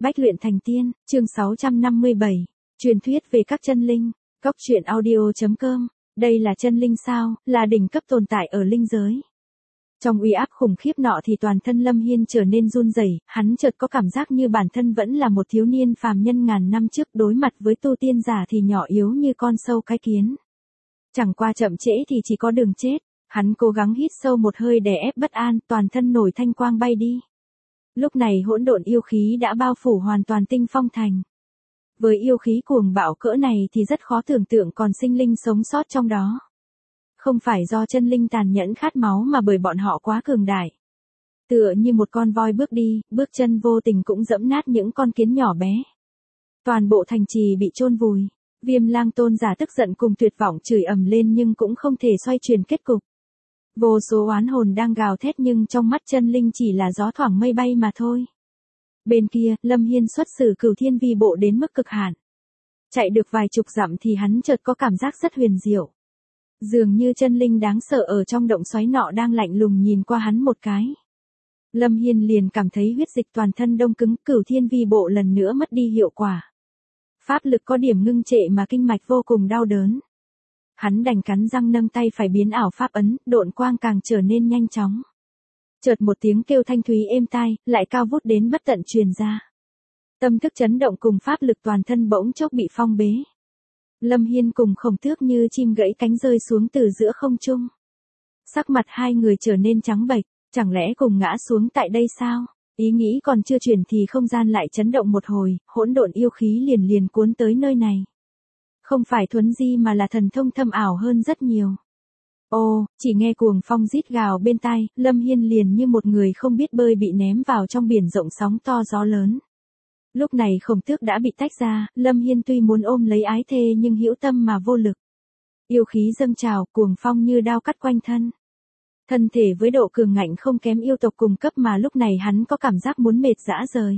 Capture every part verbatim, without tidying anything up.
Bách luyện thành tiên, chương sáu trăm năm mươi bảy, truyền thuyết về các chân linh, cốc truyện audio chấm com, đây là chân linh sao, là đỉnh cấp tồn tại ở linh giới. Trong uy áp khủng khiếp nọ thì toàn thân Lâm Hiên trở nên run rẩy, hắn chợt có cảm giác như bản thân vẫn là một thiếu niên phàm nhân ngàn năm trước, đối mặt với tu tiên giả thì nhỏ yếu như con sâu cái kiến. Chẳng qua chậm trễ thì chỉ có đường chết, hắn cố gắng hít sâu một hơi đè ép bất an, toàn thân nổi thanh quang bay đi. Lúc này hỗn độn yêu khí đã bao phủ hoàn toàn Tinh Phong Thành. Với yêu khí cuồng bạo cỡ này thì rất khó tưởng tượng còn sinh linh sống sót trong đó. Không phải do chân linh tàn nhẫn khát máu mà bởi bọn họ quá cường đại. Tựa như một con voi bước đi, bước chân vô tình cũng dẫm nát những con kiến nhỏ bé. Toàn bộ thành trì bị chôn vùi. Viêm Lang tôn giả tức giận cùng tuyệt vọng chửi ầm lên nhưng cũng không thể xoay chuyển kết cục. Vô số oán hồn đang gào thét nhưng trong mắt chân linh chỉ là gió thoảng mây bay mà thôi. Bên kia, Lâm Hiên xuất sử Cửu Thiên Vi bộ đến mức cực hạn. Chạy được vài chục dặm thì hắn chợt có cảm giác rất huyền diệu. Dường như chân linh đáng sợ ở trong động xoáy nọ đang lạnh lùng nhìn qua hắn một cái. Lâm Hiên liền cảm thấy huyết dịch toàn thân đông cứng, Cửu Thiên Vi bộ lần nữa mất đi hiệu quả. Pháp lực có điểm ngưng trệ mà kinh mạch vô cùng đau đớn. Hắn đành cắn răng nâng tay phải biến ảo pháp ấn, độn quang càng trở nên nhanh chóng. Chợt một tiếng kêu thanh thúy êm tai, lại cao vút đến bất tận truyền ra. Tâm thức chấn động cùng pháp lực toàn thân bỗng chốc bị phong bế. Lâm Hiên cùng Khổng Tước như chim gãy cánh rơi xuống từ giữa không trung. Sắc mặt hai người trở nên trắng bệch, chẳng lẽ cùng ngã xuống tại đây sao? Ý nghĩ còn chưa chuyển thì không gian lại chấn động một hồi, hỗn độn yêu khí liền liền cuốn tới nơi này. Không phải thuấn di mà là thần thông thâm ảo hơn rất nhiều. Ô, chỉ nghe cuồng phong rít gào bên tai, Lâm Hiên liền như một người không biết bơi bị ném vào trong biển rộng sóng to gió lớn. Lúc này Khổng Tước đã bị tách ra, Lâm Hiên tuy muốn ôm lấy ái thê nhưng hữu tâm mà vô lực. Yêu khí dâng trào, cuồng phong như đao cắt quanh thân. Thân thể với độ cường ngạnh không kém yêu tộc cùng cấp mà lúc này hắn có cảm giác muốn mệt rã rời.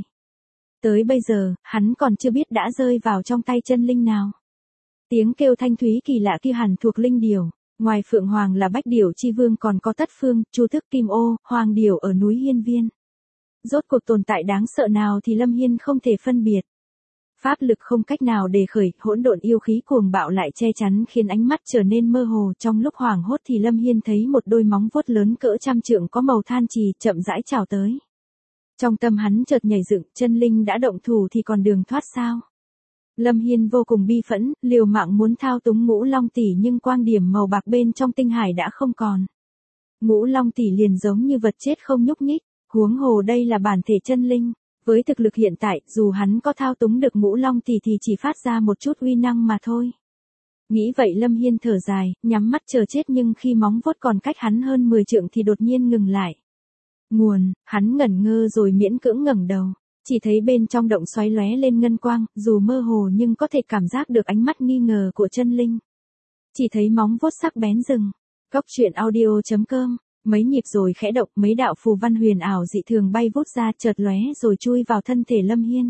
Tới bây giờ, hắn còn chưa biết đã rơi vào trong tay chân linh nào. Tiếng kêu thanh thúy kỳ lạ kia hẳn thuộc linh điểu, ngoài Phượng Hoàng là Bách Điểu Chi Vương còn có Tất Phương, Chu Tước Kim Ô, Hoàng Điểu ở núi Hiên Viên. Rốt cuộc tồn tại đáng sợ nào thì Lâm Hiên không thể phân biệt. Pháp lực không cách nào đề khởi, hỗn độn yêu khí cuồng bạo lại che chắn khiến ánh mắt trở nên mơ hồ. Trong lúc hoảng hốt thì Lâm Hiên thấy một đôi móng vuốt lớn cỡ trăm trượng có màu than trì chậm rãi chào tới. Trong tâm hắn chợt nhảy dựng, chân linh đã động thủ thì còn đường thoát sao? Lâm Hiên vô cùng bi phẫn, liều mạng muốn thao túng Ngũ Long Tỷ nhưng quang điểm màu bạc bên trong tinh hải đã không còn. Ngũ Long Tỷ liền giống như vật chết không nhúc nhích, huống hồ đây là bản thể chân linh. Với thực lực hiện tại, dù hắn có thao túng được Ngũ Long Tỷ thì chỉ phát ra một chút uy năng mà thôi. Nghĩ vậy Lâm Hiên thở dài, nhắm mắt chờ chết nhưng khi móng vuốt còn cách hắn hơn mười trượng thì đột nhiên ngừng lại. Nguồn, hắn ngẩn ngơ rồi miễn cưỡng ngẩng đầu. Chỉ thấy bên trong động xoáy lóe lên ngân quang, dù mơ hồ nhưng có thể cảm giác được ánh mắt nghi ngờ của chân linh. Chỉ thấy móng vuốt sắc bén dừng. Cốc truyện audio chấm com, mấy nhịp rồi khẽ động, mấy đạo phù văn huyền ảo dị thường bay vút ra chợt lóe rồi chui vào thân thể Lâm Hiên.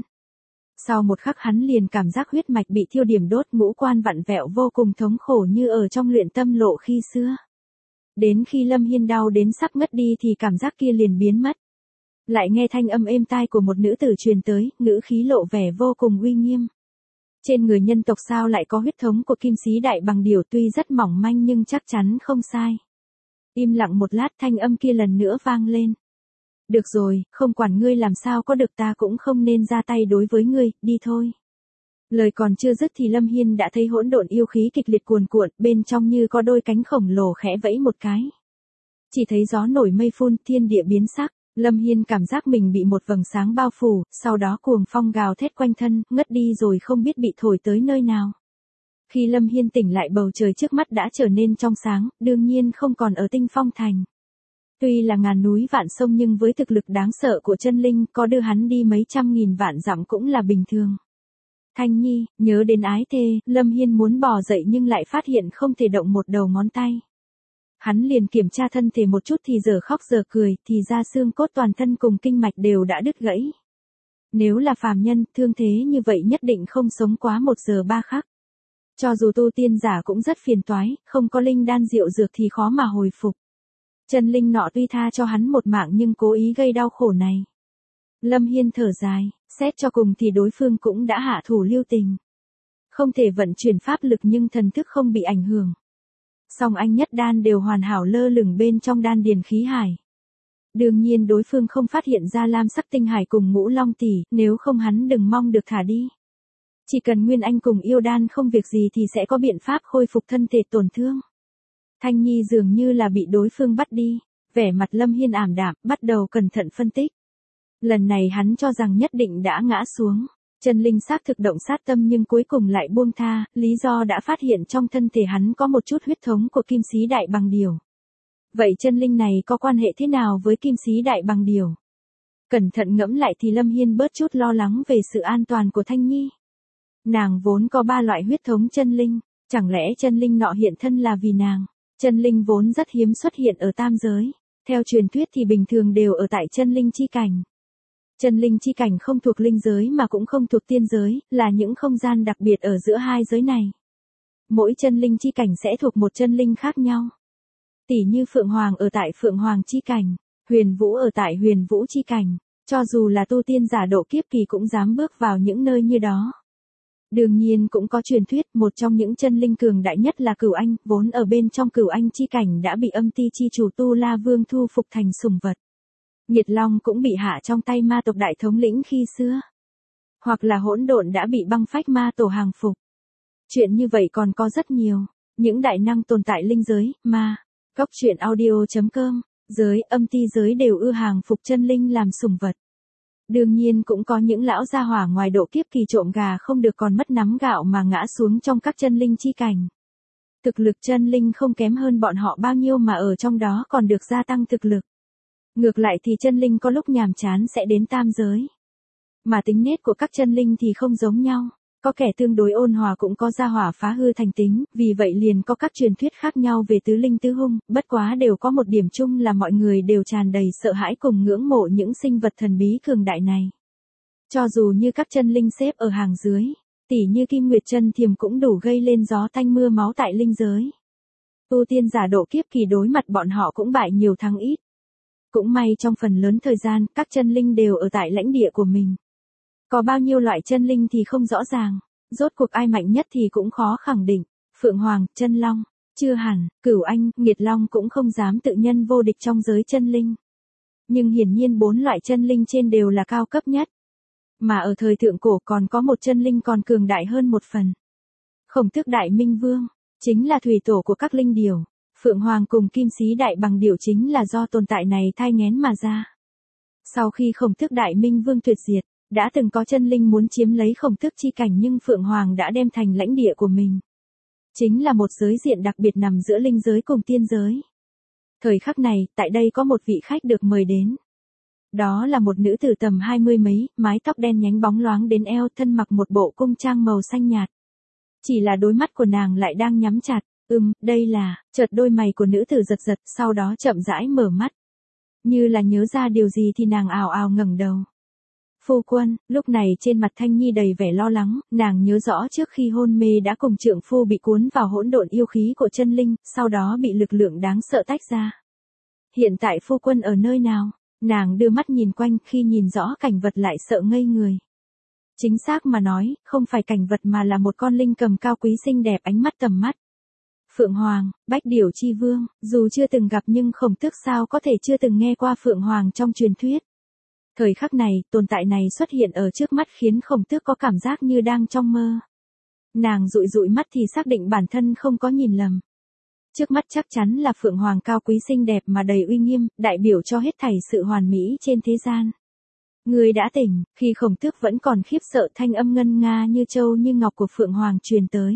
Sau một khắc hắn liền cảm giác huyết mạch bị thiêu điểm đốt, ngũ quan vặn vẹo vô cùng thống khổ như ở trong luyện tâm lộ khi xưa. Đến khi Lâm Hiên đau đến sắp ngất đi thì cảm giác kia liền biến mất. Lại nghe thanh âm êm tai của một nữ tử truyền tới, ngữ khí lộ vẻ vô cùng uy nghiêm. Trên người nhân tộc sao lại có huyết thống của Kim Sĩ Đại Bằng Điểu, tuy rất mỏng manh nhưng chắc chắn không sai. Im lặng một lát thanh âm kia lần nữa vang lên. Được rồi, không quản ngươi làm sao có được ta cũng không nên ra tay đối với ngươi, đi thôi. Lời còn chưa dứt thì Lâm Hiên đã thấy hỗn độn yêu khí kịch liệt cuồn cuộn, bên trong như có đôi cánh khổng lồ khẽ vẫy một cái. Chỉ thấy gió nổi mây phun, thiên địa biến sắc. Lâm Hiên cảm giác mình bị một vầng sáng bao phủ, sau đó cuồng phong gào thét quanh thân, ngất đi rồi không biết bị thổi tới nơi nào. Khi Lâm Hiên tỉnh lại bầu trời trước mắt đã trở nên trong sáng, đương nhiên không còn ở Tinh Phong Thành. Tuy là ngàn núi vạn sông nhưng với thực lực đáng sợ của chân linh có đưa hắn đi mấy trăm nghìn vạn dặm cũng là bình thường. Thanh Nhi, nhớ đến ái thê, Lâm Hiên muốn bò dậy nhưng lại phát hiện không thể động một đầu ngón tay. Hắn liền kiểm tra thân thể một chút thì giờ khóc giờ cười, thì ra xương cốt toàn thân cùng kinh mạch đều đã đứt gãy. Nếu là phàm nhân, thương thế như vậy nhất định không sống quá một giờ ba khắc. Cho dù tu tiên giả cũng rất phiền toái, không có linh đan diệu dược thì khó mà hồi phục. Chân linh nọ tuy tha cho hắn một mạng nhưng cố ý gây đau khổ này. Lâm Hiên thở dài, xét cho cùng thì đối phương cũng đã hạ thủ lưu tình. Không thể vận chuyển pháp lực nhưng thần thức không bị ảnh hưởng. Song anh nhất đan đều hoàn hảo lơ lửng bên trong đan điền khí hải. Đương nhiên đối phương không phát hiện ra lam sắc tinh hải cùng ngũ long tỷ, nếu không hắn đừng mong được thả đi. Chỉ cần Nguyên Anh cùng yêu đan không việc gì thì sẽ có biện pháp khôi phục thân thể tổn thương. Thanh Nhi dường như là bị đối phương bắt đi, vẻ mặt Lâm Hiên ảm đạm, bắt đầu cẩn thận phân tích. Lần này hắn cho rằng nhất định đã ngã xuống. Chân linh xác thực động sát tâm nhưng cuối cùng lại buông tha, lý do đã phát hiện trong thân thể hắn có một chút huyết thống của kim sĩ đại bằng điểu. Vậy chân linh này có quan hệ thế nào với kim sĩ đại bằng điểu? Cẩn thận ngẫm lại thì Lâm Hiên bớt chút lo lắng về sự an toàn của Thanh Nhi. Nàng vốn có ba loại huyết thống chân linh, chẳng lẽ chân linh nọ hiện thân là vì nàng? Chân linh vốn rất hiếm xuất hiện ở tam giới, theo truyền thuyết thì bình thường đều ở tại chân linh chi cảnh. Chân linh chi cảnh không thuộc linh giới mà cũng không thuộc tiên giới, là những không gian đặc biệt ở giữa hai giới này. Mỗi chân linh chi cảnh sẽ thuộc một chân linh khác nhau. Tỷ như Phượng Hoàng ở tại Phượng Hoàng chi cảnh, Huyền Vũ ở tại Huyền Vũ chi cảnh, cho dù là tu tiên giả độ kiếp kỳ cũng dám bước vào những nơi như đó. Đương nhiên cũng có truyền thuyết, một trong những chân linh cường đại nhất là Cửu Anh, vốn ở bên trong Cửu Anh chi cảnh đã bị âm ti chi chủ Tu La Vương thu phục thành sủng vật. Nhiệt Long cũng bị hạ trong tay ma tộc đại thống lĩnh khi xưa. Hoặc là Hỗn Độn đã bị băng phách ma tổ hàng phục. Chuyện như vậy còn có rất nhiều. Những đại năng tồn tại linh giới, ma, Cóc Truyện Audio chấm com, giới, âm ti giới đều ưa hàng phục chân linh làm sủng vật. Đương nhiên cũng có những lão gia hỏa ngoài độ kiếp kỳ trộm gà không được còn mất nắm gạo mà ngã xuống trong các chân linh chi cảnh. Thực lực chân linh không kém hơn bọn họ bao nhiêu mà ở trong đó còn được gia tăng thực lực. Ngược lại thì chân linh có lúc nhàm chán sẽ đến tam giới. Mà tính nết của các chân linh thì không giống nhau. Có kẻ tương đối ôn hòa cũng có gia hỏa phá hư thành tính, vì vậy liền có các truyền thuyết khác nhau về tứ linh tứ hung, bất quá đều có một điểm chung là mọi người đều tràn đầy sợ hãi cùng ngưỡng mộ những sinh vật thần bí cường đại này. Cho dù như các chân linh xếp ở hàng dưới, tỉ như Kim Nguyệt Chân Thiềm cũng đủ gây lên gió tanh mưa máu tại linh giới. Tu tiên giả độ kiếp kỳ đối mặt bọn họ cũng bại nhiều thắng ít. Cũng may trong phần lớn thời gian, các chân linh đều ở tại lãnh địa của mình. Có bao nhiêu loại chân linh thì không rõ ràng, rốt cuộc ai mạnh nhất thì cũng khó khẳng định. Phượng Hoàng, Chân Long, chưa hẳn, Cửu Anh, Nghiệt Long cũng không dám tự nhân vô địch trong giới chân linh. Nhưng hiển nhiên bốn loại chân linh trên đều là cao cấp nhất. Mà ở thời thượng cổ còn có một chân linh còn cường đại hơn một phần. Khổng Tước Đại Minh Vương, chính là thủy tổ của các linh điểu. Phượng Hoàng cùng Kim Sĩ Đại Bằng Điểu chính là do tồn tại này thai nghén mà ra. Sau khi Khổng Tước Đại Minh Vương tuyệt diệt, đã từng có chân linh muốn chiếm lấy Khổng Tước chi cảnh nhưng Phượng Hoàng đã đem thành lãnh địa của mình. Chính là một giới diện đặc biệt nằm giữa linh giới cùng tiên giới. Thời khắc này, tại đây có một vị khách được mời đến. Đó là một nữ tử tầm hai mươi mấy, mái tóc đen nhánh bóng loáng đến eo, thân mặc một bộ cung trang màu xanh nhạt. Chỉ là đôi mắt của nàng lại đang nhắm chặt. Ừm, đây là, chợt đôi mày của nữ tử giật giật, sau đó chậm rãi mở mắt. Như là nhớ ra điều gì thì nàng ào ào ngẩng đầu. Phu quân, lúc này trên mặt Thanh Nhi đầy vẻ lo lắng, nàng nhớ rõ trước khi hôn mê đã cùng trượng phu bị cuốn vào hỗn độn yêu khí của chân linh, sau đó bị lực lượng đáng sợ tách ra. Hiện tại phu quân ở nơi nào? Nàng đưa mắt nhìn quanh, khi nhìn rõ cảnh vật lại sợ ngây người. Chính xác mà nói, không phải cảnh vật mà là một con linh cầm cao quý xinh đẹp ánh mắt tầm mắt. Phượng Hoàng, Bách Điểu Chi Vương, dù chưa từng gặp nhưng Khổng Tước sao có thể chưa từng nghe qua Phượng Hoàng trong truyền thuyết. Thời khắc này, tồn tại này xuất hiện ở trước mắt khiến Khổng Tước có cảm giác như đang trong mơ. Nàng dụi dụi mắt thì xác định bản thân không có nhìn lầm. Trước mắt chắc chắn là Phượng Hoàng cao quý xinh đẹp mà đầy uy nghiêm, đại biểu cho hết thảy sự hoàn mỹ trên thế gian. Người đã tỉnh, khi Khổng Tước vẫn còn khiếp sợ thanh âm ngân nga như châu như ngọc của Phượng Hoàng truyền tới.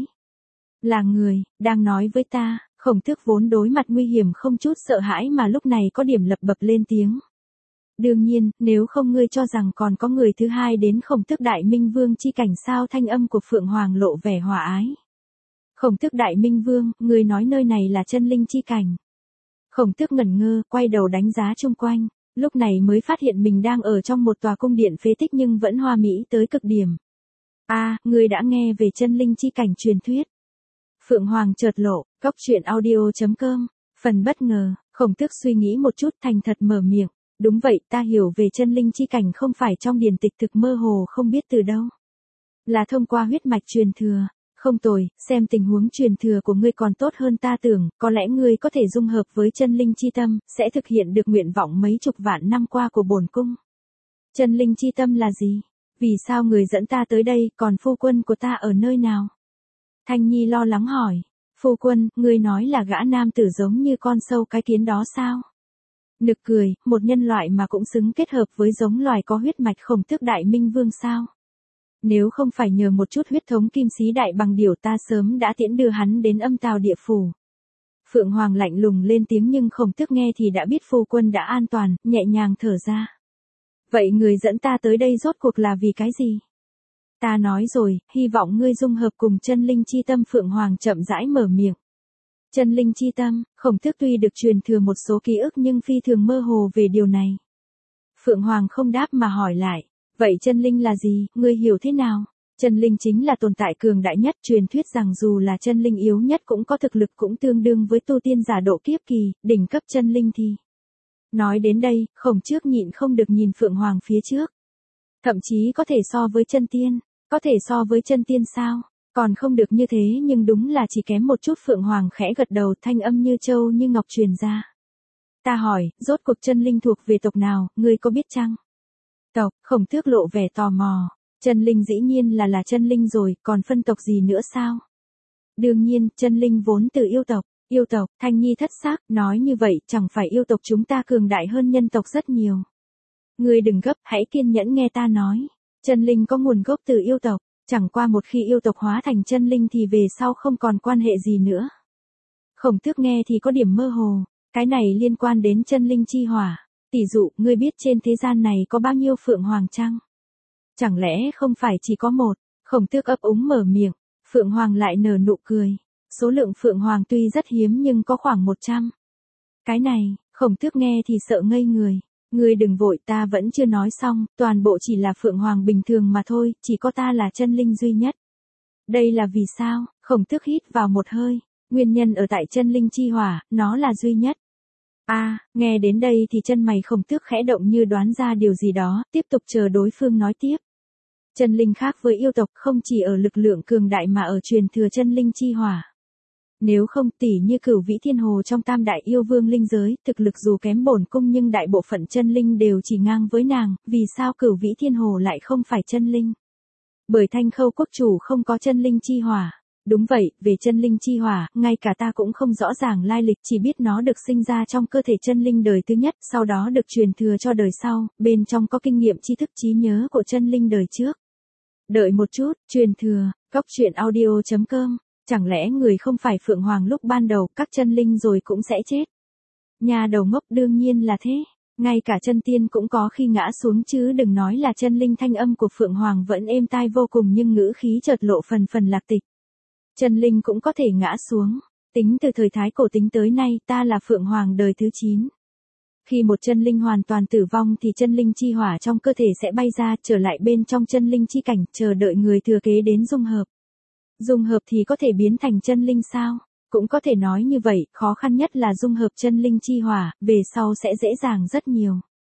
Là người, đang nói với ta. Khổng Tước vốn đối mặt nguy hiểm không chút sợ hãi mà lúc này có điểm lập bập lên tiếng. Đương nhiên, nếu không ngươi cho rằng còn có người thứ hai đến Khổng Tước Đại Minh Vương chi cảnh sao? Thanh âm của Phượng Hoàng lộ vẻ hòa ái. Khổng Tước Đại Minh Vương, ngươi nói nơi này là chân linh chi cảnh. Khổng Tước ngẩn ngơ, quay đầu đánh giá chung quanh, lúc này mới phát hiện mình đang ở trong một tòa cung điện phế tích nhưng vẫn hoa mỹ tới cực điểm. A, à, ngươi đã nghe về chân linh chi cảnh truyền thuyết. Phượng Hoàng chợt lộ, Cóc Truyện Audio chấm com, phần bất ngờ, Khổng Tước suy nghĩ một chút thành thật mở miệng, Đúng vậy, ta hiểu về chân linh chi cảnh không phải trong điển tịch thực mơ hồ không biết từ đâu. Là thông qua huyết mạch truyền thừa. Không tồi, xem tình huống truyền thừa của ngươi còn tốt hơn ta tưởng, có lẽ ngươi có thể dung hợp với chân linh chi tâm, sẽ thực hiện được nguyện vọng mấy chục vạn năm qua của bổn cung. Chân linh chi tâm là gì? Vì sao người dẫn ta tới đây, còn phu quân của ta ở nơi nào? Thanh Nhi lo lắng hỏi. Phu quân, ngươi nói là gã nam tử giống như con sâu cái kiến đó sao? Nực cười, một nhân loại mà cũng xứng kết hợp với giống loài có huyết mạch Khổng Tước Đại Minh Vương sao? Nếu không phải nhờ một chút huyết thống kim sĩ đại bằng điểu ta sớm đã tiễn đưa hắn đến âm tào địa phủ. Phượng Hoàng lạnh lùng lên tiếng nhưng Khổng Tước nghe thì đã biết phu quân đã an toàn, nhẹ nhàng thở ra. Vậy người dẫn ta tới đây rốt cuộc là vì cái gì? Ta nói rồi, hy vọng ngươi dung hợp cùng chân linh chi tâm. Phượng Hoàng chậm rãi mở miệng. Chân linh chi tâm, Khổng Tước tuy được truyền thừa một số ký ức nhưng phi thường mơ hồ về điều này. Phượng Hoàng không đáp mà hỏi lại. Vậy chân linh là gì, ngươi hiểu thế nào? Chân linh chính là tồn tại cường đại nhất, truyền thuyết rằng dù là chân linh yếu nhất cũng có thực lực cũng tương đương với tu tiên giả độ kiếp kỳ, đỉnh cấp chân linh thì. Nói đến đây, Khổng Tước nhịn không được nhìn Phượng Hoàng phía trước. Thậm chí có thể so với chân tiên, có thể so với chân tiên sao? Còn không được như thế nhưng đúng là chỉ kém một chút. Phượng Hoàng khẽ gật đầu, thanh âm như châu như ngọc truyền ra. Ta hỏi, rốt cuộc chân linh thuộc về tộc nào, ngươi có biết chăng? Tộc, Khổng Tước lộ vẻ tò mò. Chân linh dĩ nhiên là là chân linh rồi, còn phân tộc gì nữa sao? Đương nhiên, chân linh vốn từ yêu tộc. Yêu tộc, Thanh Nhi thất xác, nói như vậy chẳng phải yêu tộc chúng ta cường đại hơn nhân tộc rất nhiều. Ngươi đừng gấp, hãy kiên nhẫn nghe ta nói. Chân linh có nguồn gốc từ yêu tộc, chẳng qua một khi yêu tộc hóa thành chân linh thì về sau không còn quan hệ gì nữa. Khổng Tước nghe thì có điểm mơ hồ, cái này liên quan đến chân linh chi hỏa. Tỷ dụ, ngươi biết trên thế gian này có bao nhiêu Phượng Hoàng chăng? Chẳng lẽ không phải chỉ có một? Khổng Tước ấp úng mở miệng, Phượng Hoàng lại nở nụ cười. Số lượng Phượng Hoàng tuy rất hiếm nhưng có khoảng một trăm. Cái này, Khổng Tước nghe thì sợ ngây người. Ngươi đừng vội, ta vẫn chưa nói xong, toàn bộ chỉ là Phượng Hoàng bình thường mà thôi, chỉ có ta là chân linh duy nhất. Đây là vì sao? Khổng Tước hít vào một hơi, nguyên nhân ở tại chân linh chi hỏa, nó là duy nhất. A, à, nghe đến đây thì chân mày Khổng Tước khẽ động như đoán ra điều gì đó, tiếp tục chờ đối phương nói tiếp. Chân linh khác với yêu tộc không chỉ ở lực lượng cường đại mà ở truyền thừa chân linh chi hỏa. Nếu không tỉ như Cửu Vĩ Thiên Hồ trong tam đại yêu vương linh giới, thực lực dù kém bổn cung nhưng đại bộ phận chân linh đều chỉ ngang với nàng, vì sao Cửu Vĩ Thiên Hồ lại không phải chân linh? Bởi Thanh Khâu quốc chủ không có chân linh chi hỏa. Đúng vậy, về chân linh chi hỏa, ngay cả ta cũng không rõ ràng lai lịch, chỉ biết nó được sinh ra trong cơ thể chân linh đời thứ nhất, sau đó được truyền thừa cho đời sau, bên trong có kinh nghiệm tri thức trí nhớ của chân linh đời trước. Đợi một chút, truyền thừa, góc truyện audio chấm com, chẳng lẽ người không phải Phượng Hoàng lúc ban đầu, các chân linh rồi cũng sẽ chết? Nhà đầu ngốc, đương nhiên là thế, ngay cả chân tiên cũng có khi ngã xuống chứ đừng nói là chân linh. Thanh âm của Phượng Hoàng vẫn êm tai vô cùng nhưng ngữ khí chợt lộ phần phần lạc tịch. Chân linh cũng có thể ngã xuống. Tính từ thời Thái Cổ tính tới nay, ta là Phượng Hoàng đời thứ chín. Khi một chân linh hoàn toàn tử vong thì chân linh chi hỏa trong cơ thể sẽ bay ra, trở lại bên trong chân linh chi cảnh, chờ đợi người thừa kế đến dung hợp. Dung hợp thì có thể biến thành chân linh sao? Cũng có thể nói như vậy, khó khăn nhất là dung hợp chân linh chi hỏa, về sau sẽ dễ dàng rất nhiều.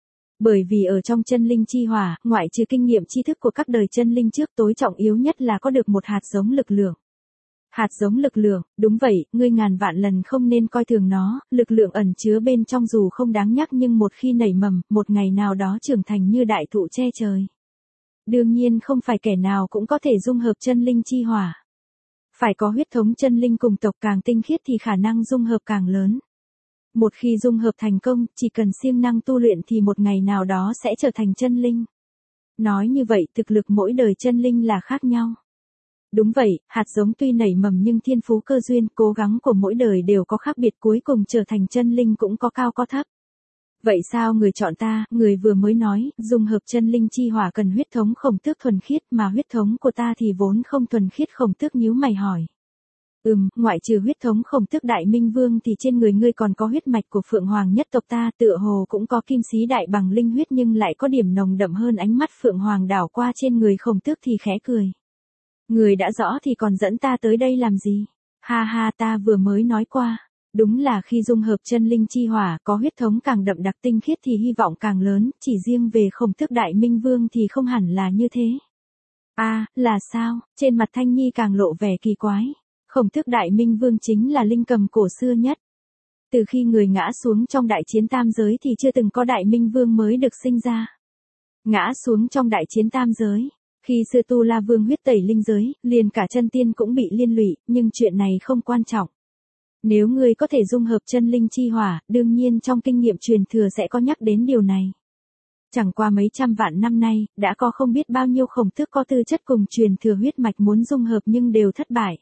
Bởi vì ở trong chân linh chi hỏa, ngoại trừ kinh nghiệm tri thức của các đời chân linh trước, tối trọng yếu nhất là có được một hạt giống lực lượng. Hạt giống lực lượng, đúng vậy, ngươi ngàn vạn lần không nên coi thường nó, lực lượng ẩn chứa bên trong dù không đáng nhắc nhưng một khi nảy mầm, một ngày nào đó trưởng thành như đại thụ che trời. Đương nhiên không phải kẻ nào cũng có thể dung hợp chân linh chi hỏa. Phải có huyết thống chân linh cùng tộc càng tinh khiết thì khả năng dung hợp càng lớn. Một khi dung hợp thành công, chỉ cần siêng năng tu luyện thì một ngày nào đó sẽ trở thành chân linh. Nói như vậy, thực lực mỗi đời chân linh là khác nhau. Đúng vậy, hạt giống tuy nảy mầm nhưng thiên phú cơ duyên, cố gắng của mỗi đời đều có khác biệt, cuối cùng trở thành chân linh cũng có cao có thấp. Vậy sao người chọn ta? Người vừa mới nói, dung hợp chân linh chi hỏa cần huyết thống Khổng Tước thuần khiết mà huyết thống của ta thì vốn không thuần khiết. Khổng Tước nhíu mày hỏi. Ừm, ngoại trừ huyết thống Khổng Tước Đại Minh Vương thì trên người ngươi còn có huyết mạch của Phượng Hoàng nhất tộc ta, tựa hồ cũng có kim sĩ đại bằng linh huyết nhưng lại có điểm nồng đậm hơn. Ánh mắt Phượng Hoàng đảo qua trên người Khổng Tước thì khẽ cười. Người đã rõ thì còn dẫn ta tới đây làm gì? Ha ha, ta vừa mới nói qua. Đúng là khi dung hợp chân linh chi hỏa, có huyết thống càng đậm đặc tinh khiết thì hy vọng càng lớn, chỉ riêng về Khổng Tước Đại Minh Vương thì không hẳn là như thế. A, à, là sao? Trên mặt Thanh Nhi càng lộ vẻ kỳ quái. Khổng Tước Đại Minh Vương chính là linh cầm cổ xưa nhất. Từ khi người ngã xuống trong đại chiến tam giới thì chưa từng có Đại Minh Vương mới được sinh ra. Ngã xuống trong đại chiến tam giới. Khi Sư Tu La Vương huyết tẩy linh giới, liền cả chân tiên cũng bị liên lụy, nhưng chuyện này không quan trọng. Nếu ngươi có thể dung hợp chân linh chi hỏa, đương nhiên trong kinh nghiệm truyền thừa sẽ có nhắc đến điều này. Chẳng qua mấy trăm vạn năm nay, đã có không biết bao nhiêu khổng tước có tư chất cùng truyền thừa huyết mạch muốn dung hợp nhưng đều thất bại.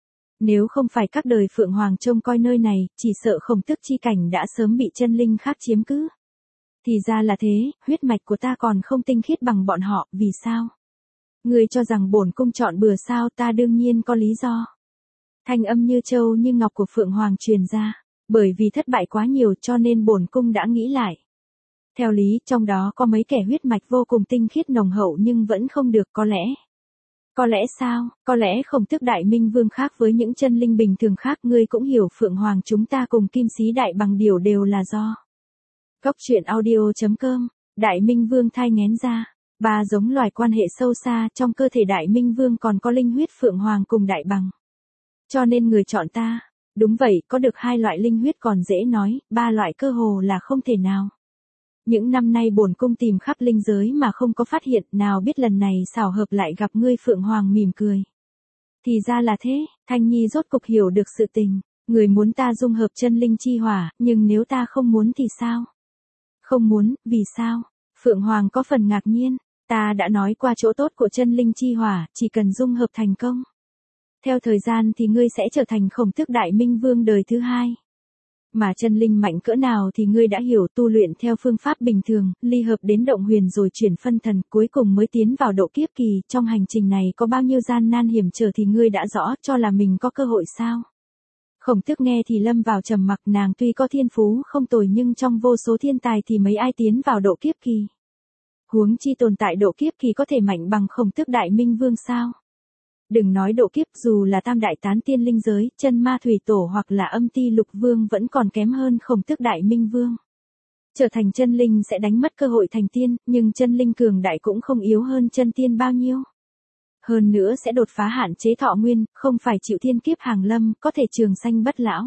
Nếu không phải các đời Phượng Hoàng trông coi nơi này, chỉ sợ khổng tước chi cảnh đã sớm bị chân linh khác chiếm cứ. Thì ra là thế, huyết mạch của ta còn không tinh khiết bằng bọn họ, vì sao? Ngươi cho rằng bổn cung chọn bừa sao, ta đương nhiên có lý do. Thanh âm như châu như ngọc của Phượng Hoàng truyền ra, bởi vì thất bại quá nhiều cho nên bổn cung đã nghĩ lại. Theo lý, trong đó có mấy kẻ huyết mạch vô cùng tinh khiết nồng hậu nhưng vẫn không được, có lẽ. Có lẽ sao, có lẽ Khổng Tước Đại Minh Vương khác với những chân linh bình thường khác, ngươi cũng hiểu Phượng Hoàng chúng ta cùng Kim Sĩ Đại Bằng Điểu đều là do. Cốc truyện audio chấm com, Đại Minh Vương thai nghén ra. Ba giống loài quan hệ sâu xa, trong cơ thể Đại Minh Vương còn có linh huyết Phượng Hoàng cùng Đại Bằng. Cho nên người chọn ta. Đúng vậy, có được hai loại linh huyết còn dễ nói, ba loại cơ hồ là không thể nào. Những năm nay bổn cung tìm khắp linh giới mà không có phát hiện, nào biết lần này xảo hợp lại gặp ngươi. Phượng Hoàng mỉm cười. Thì ra là thế, Thanh Nhi rốt cục hiểu được sự tình. Người muốn ta dung hợp chân linh chi hỏa, nhưng nếu ta không muốn thì sao? Không muốn, vì sao? Phượng Hoàng có phần ngạc nhiên. Ta đã nói qua chỗ tốt của chân linh chi hỏa, chỉ cần dung hợp thành công. Theo thời gian thì ngươi sẽ trở thành Khổng Tước Đại Minh Vương đời thứ hai. Mà chân linh mạnh cỡ nào thì ngươi đã hiểu, tu luyện theo phương pháp bình thường, ly hợp đến động huyền rồi chuyển phân thần, cuối cùng mới tiến vào độ kiếp kỳ. Trong hành trình này có bao nhiêu gian nan hiểm trở thì ngươi đã rõ, cho là mình có cơ hội sao? Khổng Tước nghe thì lâm vào trầm mặc, nàng tuy có thiên phú không tồi nhưng trong vô số thiên tài thì mấy ai tiến vào độ kiếp kỳ. Huống chi tồn tại độ kiếp kỳ có thể mạnh bằng Khổng Tước Đại Minh Vương sao? Đừng nói độ kiếp, dù là tam đại tán tiên linh giới, chân ma thủy tổ hoặc là âm ti lục vương vẫn còn kém hơn Khổng Tước Đại Minh Vương. Trở thành chân linh sẽ đánh mất cơ hội thành tiên, nhưng chân linh cường đại cũng không yếu hơn chân tiên bao nhiêu. Hơn nữa sẽ đột phá hạn chế thọ nguyên, không phải chịu thiên kiếp hàng lâm, có thể trường sanh bất lão.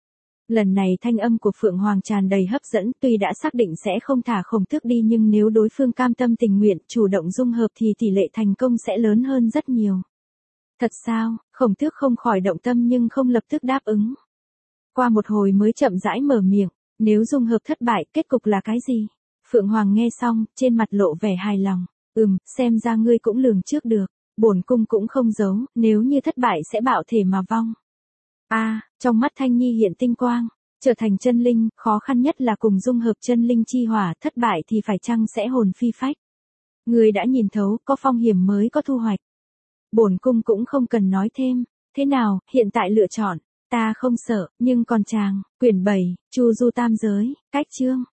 Lần này thanh âm của Phượng Hoàng tràn đầy hấp dẫn, tuy đã xác định sẽ không thả Khổng Tước đi nhưng nếu đối phương cam tâm tình nguyện, chủ động dung hợp thì tỷ lệ thành công sẽ lớn hơn rất nhiều. Thật sao? Khổng Tước không khỏi động tâm nhưng không lập tức đáp ứng. Qua một hồi mới chậm rãi mở miệng, nếu dung hợp thất bại, kết cục là cái gì? Phượng Hoàng nghe xong, trên mặt lộ vẻ hài lòng. Ừm, xem ra ngươi cũng lường trước được. Bổn cung cũng không giấu, nếu như thất bại sẽ bạo thể mà vong. A, à, trong mắt Thanh Nhi hiện tinh quang, trở thành chân linh, khó khăn nhất là cùng dung hợp chân linh chi hỏa, thất bại thì phải chăng sẽ hồn phi phách. Ngươi đã nhìn thấu, có phong hiểm mới có thu hoạch. Bổn cung cũng không cần nói thêm, thế nào, hiện tại lựa chọn, ta không sợ, nhưng còn chàng, quyển bảy, Chu Du Tam Giới, cách chương.